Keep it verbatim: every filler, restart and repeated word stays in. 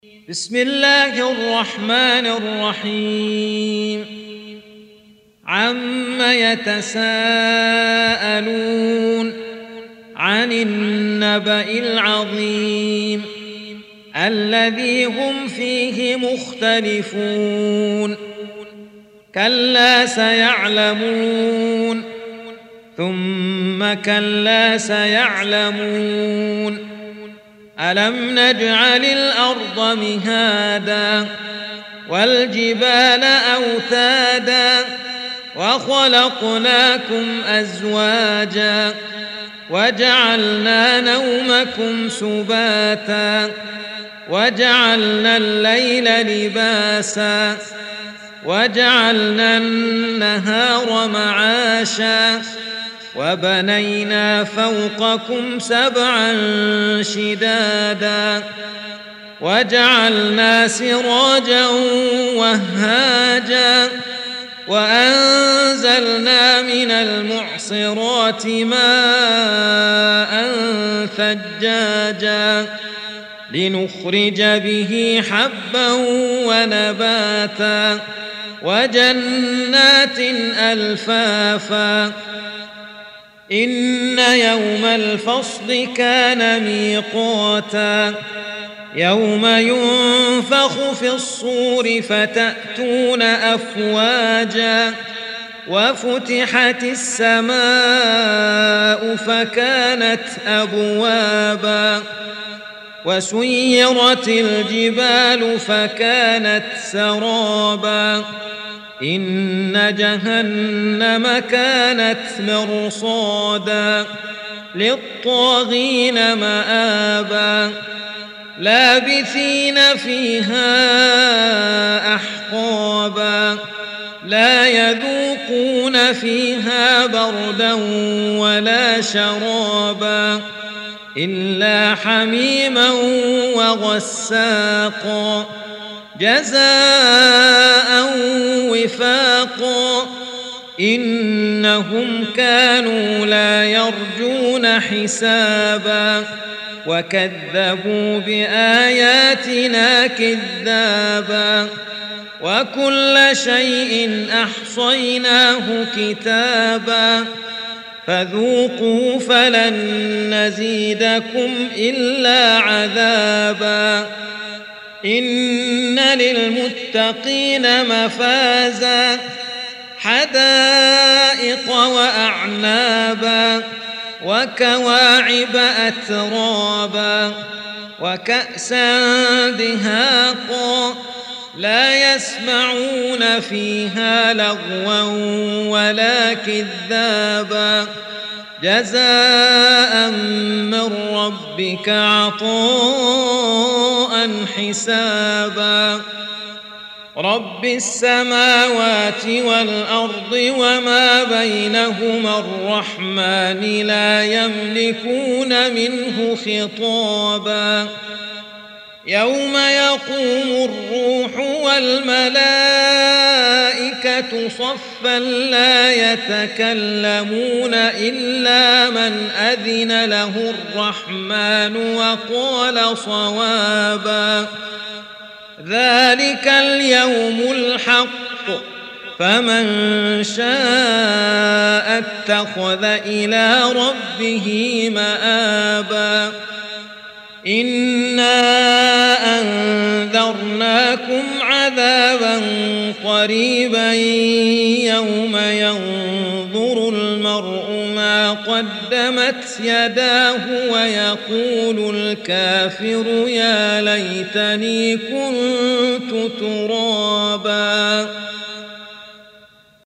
بسم الله الرحمن الرحيم عم يتساءلون عن النبأ العظيم الذي هم فيه مختلفون كلا سيعلمون ثم كلا سيعلمون ألم نجعل الأرض مهادا والجبال أوتادا وخلقناكم أزواجا وجعلنا نومكم سباتا وجعلنا الليل لباسا وجعلنا النهار معاشا وبنينا فوقكم سبعا شدادا وجعلنا سراجا وهاجا وأنزلنا من المعصرات ماء ثجاجا لنخرج به حبا ونباتا وجنات ألفافا إن يوم الفصل كان ميقاتا يوم ينفخ في الصور فتأتون أفواجا وفتحت السماء فكانت أبوابا وسيرت الجبال فكانت سرابا إن جهنم كانت مرصادا للطاغين مآبا لابثين فيها أحقابا لا يذوقون فيها بردا ولا شرابا إلا حميما وغساقا جزاء وفاقا إنهم كانوا لا يرجون حسابا وكذبوا بآياتنا كذابا وكل شيء أحصيناه كتابا فذوقوا فلن نزيدكم إلا عذابا إن للمتقين مفازا حدائق وأعنابا وكواعب أترابا وكأسا دهاقا لا يسمعون فيها لغوا ولا كذابا جزاء من ربك عطاء حسابا رب السماوات والأرض وما بينهما الرحمن لا يملكون منه خطابا يوم يقوم الروح والملائكة صفا لا يتكلمون إلا من أذن له الرحمن وقال صوابا ذلك اليوم الحق فمن شاء اتخذ إلى ربه مآبا إنا أنذرناكم عذابا قريبا يوم ينظر المرء ما قدمت يداه ويقول الكافر يا ليتني كنت ترابا.